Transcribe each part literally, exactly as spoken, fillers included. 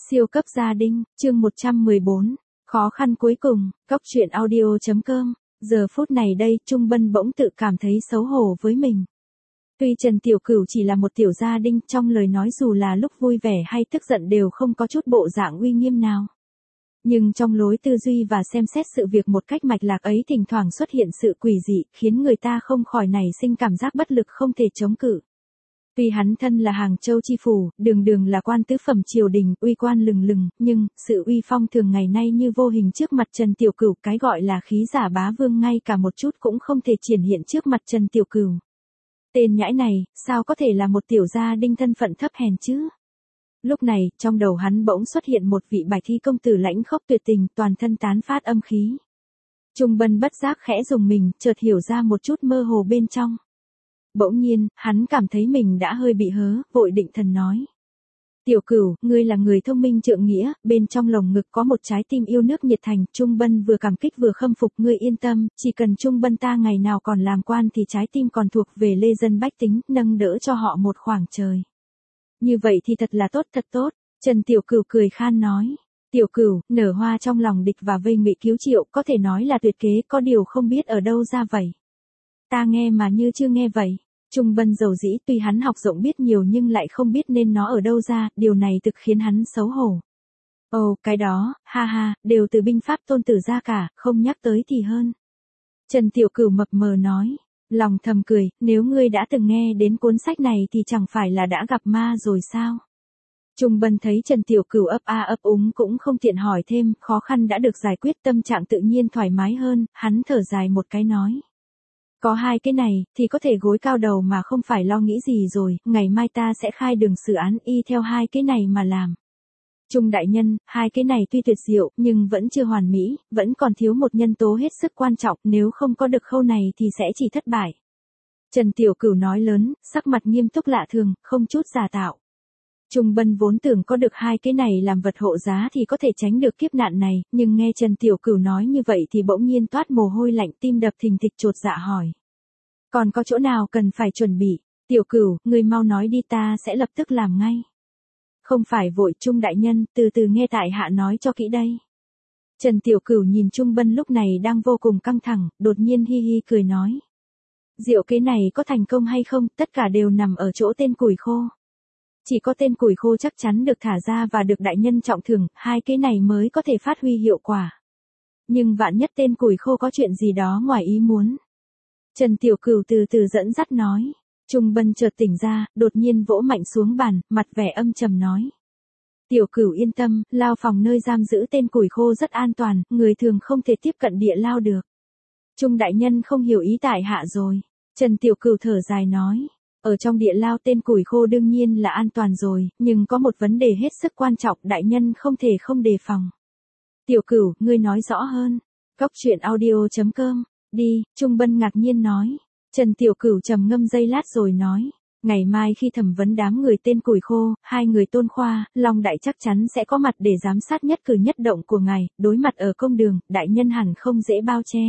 Siêu cấp gia đình, chương một trăm mười bốn, khó khăn cuối cùng, Cóc truyện audio chấm com. Giờ phút này đây, Trung Bân bỗng tự cảm thấy xấu hổ với mình. Tuy Trần Tiểu Cửu chỉ là một tiểu gia đình, trong lời nói dù là lúc vui vẻ hay tức giận đều không có chút bộ dạng uy nghiêm nào. Nhưng trong lối tư duy và xem xét sự việc một cách mạch lạc ấy thỉnh thoảng xuất hiện sự quỷ dị, khiến người ta không khỏi nảy sinh cảm giác bất lực không thể chống cự. Tuy hắn thân là Hàng Châu chi phủ, đường đường là quan tứ phẩm triều đình, uy quan lừng lừng, nhưng, sự uy phong thường ngày nay như vô hình trước mặt Trần Tiểu Cửu, cái gọi là khí giả bá vương ngay cả một chút cũng không thể triển hiện trước mặt Trần Tiểu Cửu. Tên nhãi này, sao có thể là một tiểu gia đinh thân phận thấp hèn chứ? Lúc này, trong đầu hắn bỗng xuất hiện một vị bài thi công tử lãnh khốc tuyệt tình, toàn thân tán phát âm khí. Trung Bân bất giác khẽ dùng mình, chợt hiểu ra một chút mơ hồ bên trong. Bỗng nhiên, hắn cảm thấy mình đã hơi bị hớ, vội định thần nói. Tiểu Cửu, ngươi là người thông minh trượng nghĩa, bên trong lồng ngực có một trái tim yêu nước nhiệt thành, Trung Bân vừa cảm kích vừa khâm phục, ngươi yên tâm, chỉ cần Trung Bân ta ngày nào còn làm quan thì trái tim còn thuộc về lê dân bách tính, nâng đỡ cho họ một khoảng trời. Như vậy thì thật là tốt, thật tốt, Trần Tiểu Cửu cười khan nói. Tiểu Cửu, nở hoa trong lòng địch và vây ngụy cứu triệu, có thể nói là tuyệt kế, có điều không biết ở đâu ra vậy. Ta nghe mà như chưa nghe vậy. Trung Bân dầu dĩ, tuy hắn học rộng biết nhiều nhưng lại không biết nên nó ở đâu ra, điều này thực khiến hắn xấu hổ. Ồ, cái đó, ha ha, đều từ binh pháp tôn tử ra cả, không nhắc tới thì hơn. Trần Tiểu Cửu mập mờ nói, lòng thầm cười, nếu ngươi đã từng nghe đến cuốn sách này thì chẳng phải là đã gặp ma rồi sao? Trung Bân thấy Trần Tiểu Cửu ấp a ấp úng cũng không tiện hỏi thêm, khó khăn đã được giải quyết, tâm trạng tự nhiên thoải mái hơn, hắn thở dài một cái nói. Có hai cái này, thì có thể gối cao đầu mà không phải lo nghĩ gì rồi, ngày mai ta sẽ khai đường xử án y theo hai cái này mà làm. Trung đại nhân, hai cái này tuy tuyệt diệu, nhưng vẫn chưa hoàn mỹ, vẫn còn thiếu một nhân tố hết sức quan trọng, nếu không có được khâu này thì sẽ chỉ thất bại. Trần Tiểu Cửu nói lớn, sắc mặt nghiêm túc lạ thường, không chút giả tạo. Trung Bân vốn tưởng có được hai cái này làm vật hộ giá thì có thể tránh được kiếp nạn này, nhưng nghe Trần Tiểu Cửu nói như vậy thì bỗng nhiên toát mồ hôi lạnh, tim đập thình thịch, chột dạ hỏi. Còn có chỗ nào cần phải chuẩn bị? Tiểu Cửu, ngươi mau nói đi, ta sẽ lập tức làm ngay. Không phải vội, Trung đại nhân, từ từ nghe tại hạ nói cho kỹ đây. Trần Tiểu Cửu nhìn Trung Bân lúc này đang vô cùng căng thẳng, đột nhiên hi hi cười nói. Diệu kế này có thành công hay không, tất cả đều nằm ở chỗ tên củi khô. Chỉ có tên củi khô chắc chắn được thả ra và được đại nhân trọng thưởng, hai cái này mới có thể phát huy hiệu quả. Nhưng vạn nhất tên củi khô có chuyện gì đó ngoài ý muốn. Trần Tiểu Cửu từ từ dẫn dắt nói. Trung Bân chợt tỉnh ra, đột nhiên vỗ mạnh xuống bàn, mặt vẻ âm trầm nói. Tiểu Cửu yên tâm, lao phòng nơi giam giữ tên củi khô rất an toàn, người thường không thể tiếp cận địa lao được. Trung đại nhân không hiểu ý tại hạ rồi. Trần Tiểu Cửu thở dài nói. Ở trong địa lao tên củi khô đương nhiên là an toàn rồi, nhưng có một vấn đề hết sức quan trọng, đại nhân không thể không đề phòng. Tiểu Cửu, ngươi nói rõ hơn. Cóc truyện audio chấm com. Đi, Trung Bân ngạc nhiên nói. Trần Tiểu Cửu trầm ngâm giây lát rồi nói. Ngày mai khi thẩm vấn đám người tên củi khô, hai người Tôn Khoa, Long Đại chắc chắn sẽ có mặt để giám sát nhất cử nhất động của ngài, đối mặt ở công đường, đại nhân hẳn không dễ bao che.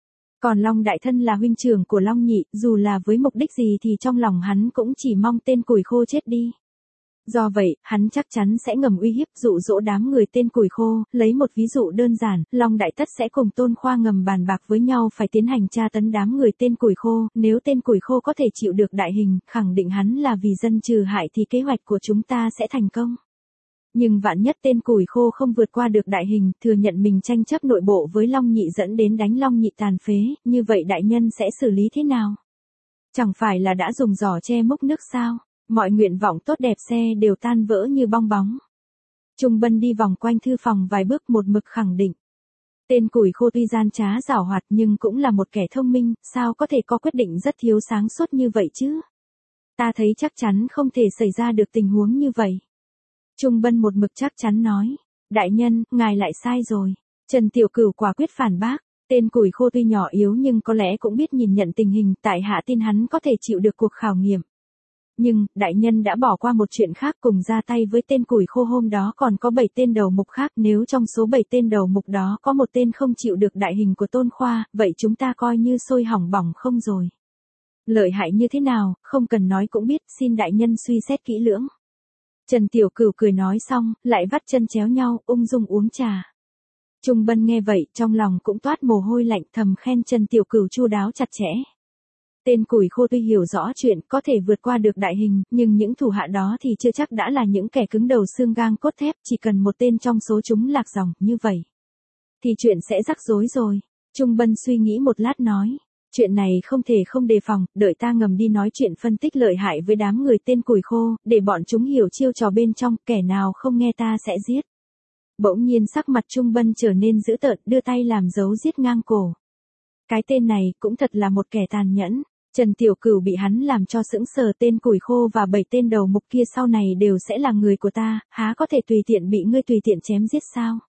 Còn Long Đại thân là huynh trưởng của Long Nhị, dù là với mục đích gì thì trong lòng hắn cũng chỉ mong tên củi khô chết đi. Do vậy, hắn chắc chắn sẽ ngầm uy hiếp dụ dỗ đám người tên củi khô, lấy một ví dụ đơn giản, Long Đại tất sẽ cùng Tôn Khoa ngầm bàn bạc với nhau phải tiến hành tra tấn đám người tên củi khô, nếu tên củi khô có thể chịu được đại hình, khẳng định hắn là vì dân trừ hại thì kế hoạch của chúng ta sẽ thành công. Nhưng vạn nhất tên củi khô không vượt qua được đại hình, thừa nhận mình tranh chấp nội bộ với Long Nhị dẫn đến đánh Long Nhị tàn phế, như vậy đại nhân sẽ xử lý thế nào? Chẳng phải là đã dùng giỏ che múc nước sao? Mọi nguyện vọng tốt đẹp xe đều tan vỡ như bong bóng. Trung Bân đi vòng quanh thư phòng vài bước một mực khẳng định. Tên củi khô tuy gian trá giảo hoạt nhưng cũng là một kẻ thông minh, sao có thể có quyết định rất thiếu sáng suốt như vậy chứ? Ta thấy chắc chắn không thể xảy ra được tình huống như vậy. Trung Bân một mực chắc chắn nói. Đại nhân, ngài lại sai rồi. Trần Tiểu Cửu quả quyết phản bác. Tên củi khô tuy nhỏ yếu nhưng có lẽ cũng biết nhìn nhận tình hình, tại hạ tin hắn có thể chịu được cuộc khảo nghiệm. Nhưng, đại nhân đã bỏ qua một chuyện khác, cùng ra tay với tên củi khô hôm đó còn có bảy tên đầu mục khác, nếu trong số bảy tên đầu mục đó có một tên không chịu được đại hình của Tôn Khoa, vậy chúng ta coi như sôi hỏng bỏng không rồi. Lợi hại như thế nào, không cần nói cũng biết, xin đại nhân suy xét kỹ lưỡng. Trần Tiểu Cửu cười nói xong, lại vắt chân chéo nhau, ung dung uống trà. Trung Bân nghe vậy, trong lòng cũng toát mồ hôi lạnh, thầm khen Trần Tiểu Cửu chu đáo chặt chẽ. Tên củi khô tuy hiểu rõ chuyện, có thể vượt qua được đại hình, nhưng những thủ hạ đó thì chưa chắc đã là những kẻ cứng đầu xương gang cốt thép, chỉ cần một tên trong số chúng lạc dòng, như vậy thì chuyện sẽ rắc rối rồi. Trung Bân suy nghĩ một lát nói, chuyện này không thể không đề phòng, đợi ta ngầm đi nói chuyện phân tích lợi hại với đám người tên củi khô, để bọn chúng hiểu chiêu trò bên trong, kẻ nào không nghe ta sẽ giết. Bỗng nhiên sắc mặt Trung Bân trở nên dữ tợn, đưa tay làm dấu giết ngang cổ. Cái tên này cũng thật là một kẻ tàn nhẫn. Trần Tiểu Cửu bị hắn làm cho sững sờ, tên củi khô và bảy tên đầu mục kia sau này đều sẽ là người của ta, há có thể tùy tiện bị ngươi tùy tiện chém giết sao?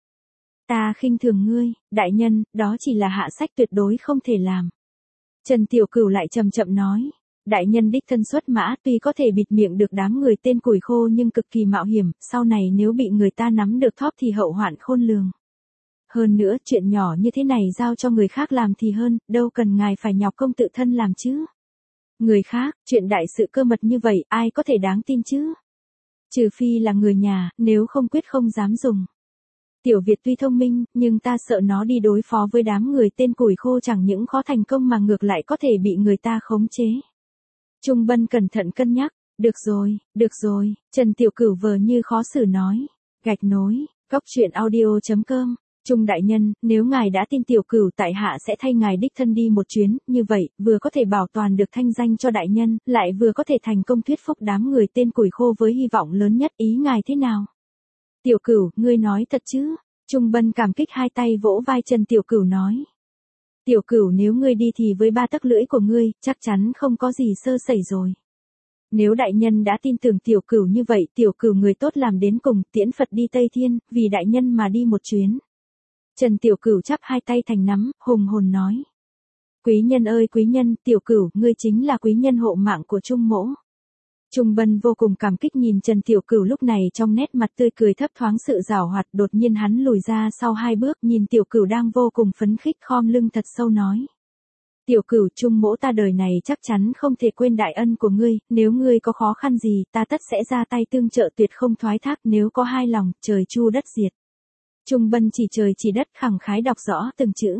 Ta khinh thường ngươi, đại nhân, đó chỉ là hạ sách tuyệt đối không thể làm. Trần Tiểu Cửu lại chậm chậm nói, đại nhân đích thân xuất mã, tuy có thể bịt miệng được đám người tên củi khô nhưng cực kỳ mạo hiểm, sau này nếu bị người ta nắm được thóp thì hậu hoạn khôn lường. Hơn nữa, chuyện nhỏ như thế này giao cho người khác làm thì hơn, đâu cần ngài phải nhọc công tự thân làm chứ. Người khác, chuyện đại sự cơ mật như vậy, ai có thể đáng tin chứ? Trừ phi là người nhà, nếu không quyết không dám dùng. Tiểu Việt tuy thông minh, nhưng ta sợ nó đi đối phó với đám người tên củi khô chẳng những khó thành công mà ngược lại có thể bị người ta khống chế. Trung Bân cẩn thận cân nhắc, được rồi, được rồi, Trần Tiểu Cửu vờ như khó xử nói. Gạch nối, cóc truyện audio chấm com. Trung đại nhân, nếu ngài đã tin Tiểu Cửu tại hạ sẽ thay ngài đích thân đi một chuyến, như vậy, vừa có thể bảo toàn được thanh danh cho đại nhân, lại vừa có thể thành công thuyết phục đám người tên củi khô với hy vọng lớn nhất, ý ngài thế nào? Tiểu Cửu, ngươi nói thật chứ? Trung Bân cảm kích hai tay vỗ vai Trần Tiểu Cửu nói. Tiểu Cửu, nếu ngươi đi thì với ba tấc lưỡi của ngươi, chắc chắn không có gì sơ sẩy rồi. Nếu đại nhân đã tin tưởng Tiểu Cửu như vậy, Tiểu Cửu người tốt làm đến cùng, tiễn Phật đi Tây Thiên, vì đại nhân mà đi một chuyến. Trần Tiểu Cửu chắp hai tay thành nắm, hùng hồn nói. Quý nhân ơi quý nhân, Tiểu Cửu, ngươi chính là quý nhân hộ mạng của Trung mỗ. Trung Bân vô cùng cảm kích nhìn Trần Tiểu Cửu lúc này trong nét mặt tươi cười thấp thoáng sự giảo hoạt, đột nhiên hắn lùi ra sau hai bước nhìn Tiểu Cửu đang vô cùng phấn khích khom lưng thật sâu nói. Tiểu Cửu, Trung mỗ ta đời này chắc chắn không thể quên đại ân của ngươi, nếu ngươi có khó khăn gì ta tất sẽ ra tay tương trợ tuyệt không thoái thác, nếu có hai lòng, trời chu đất diệt. Trung Bân chỉ trời chỉ đất khẳng khái đọc rõ từng chữ.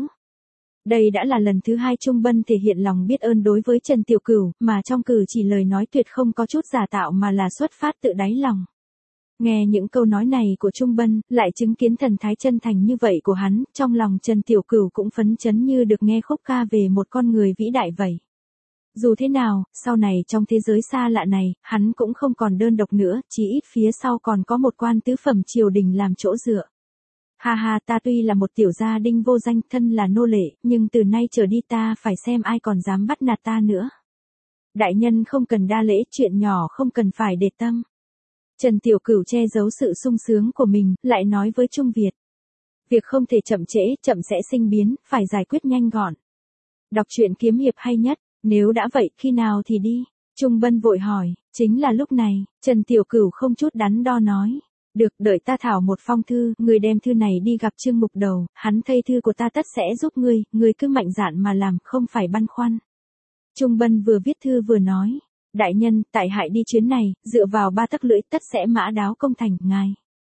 Đây đã là lần thứ hai Trung Bân thể hiện lòng biết ơn đối với Trần Tiểu Cửu, mà trong cử chỉ lời nói tuyệt không có chút giả tạo mà là xuất phát tự đáy lòng. Nghe những câu nói này của Trung Bân, lại chứng kiến thần thái chân thành như vậy của hắn, trong lòng Trần Tiểu Cửu cũng phấn chấn như được nghe khúc ca về một con người vĩ đại vậy. Dù thế nào, sau này trong thế giới xa lạ này, hắn cũng không còn đơn độc nữa, chỉ ít phía sau còn có một quan tứ phẩm triều đình làm chỗ dựa. Ha ha, ta tuy là một tiểu gia đinh vô danh, thân là nô lệ, nhưng từ nay trở đi ta phải xem ai còn dám bắt nạt ta nữa. Đại nhân không cần đa lễ, chuyện nhỏ không cần phải để tâm. Trần Tiểu Cửu che giấu sự sung sướng của mình, lại nói với Trung Việt. Việc không thể chậm trễ, chậm sẽ sinh biến, phải giải quyết nhanh gọn. Đọc truyện kiếm hiệp hay nhất, nếu đã vậy, khi nào thì đi? Trung Bân vội hỏi, chính là lúc này, Trần Tiểu Cửu không chút đắn đo nói. Được, đợi ta thảo một phong thư, ngươi đem thư này đi gặp Trương Mục Đầu, hắn thay thư của ta tất sẽ giúp ngươi, ngươi cứ mạnh dạn mà làm, không phải băn khoăn. Trung Bân vừa viết thư vừa nói, đại nhân, tại hại đi chuyến này, dựa vào ba tấc lưỡi tất sẽ mã đáo công thành, ngài.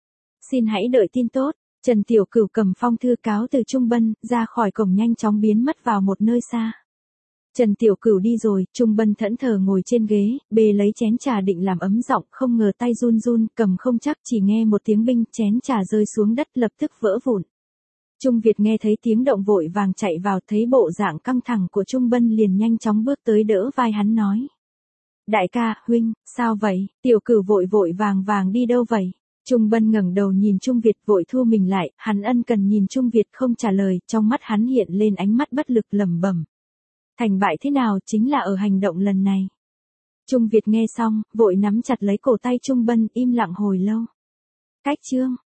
Xin hãy đợi tin tốt. Trần Tiểu Cửu cầm phong thư cáo từ Trung Bân, ra khỏi cổng nhanh chóng biến mất vào một nơi xa. Trần Tiểu Cửu đi rồi, Trung Bân thẫn thờ ngồi trên ghế, bê lấy chén trà định làm ấm giọng, không ngờ tay run run, cầm không chắc, chỉ nghe một tiếng binh, chén trà rơi xuống đất lập tức vỡ vụn. Trung Việt nghe thấy tiếng động vội vàng chạy vào, thấy bộ dạng căng thẳng của Trung Bân liền nhanh chóng bước tới đỡ vai hắn nói. Đại ca, huynh, sao vậy? Tiểu Cửu vội vội vàng vàng đi đâu vậy? Trung Bân ngẩng đầu nhìn Trung Việt vội thu mình lại, hắn ân cần nhìn Trung Việt không trả lời, trong mắt hắn hiện lên ánh mắt bất lực lẩm bẩm. Thành bại thế nào chính là ở hành động lần này. Trung Việt nghe xong, vội nắm chặt lấy cổ tay Trung Bân, im lặng hồi lâu. Cách chương.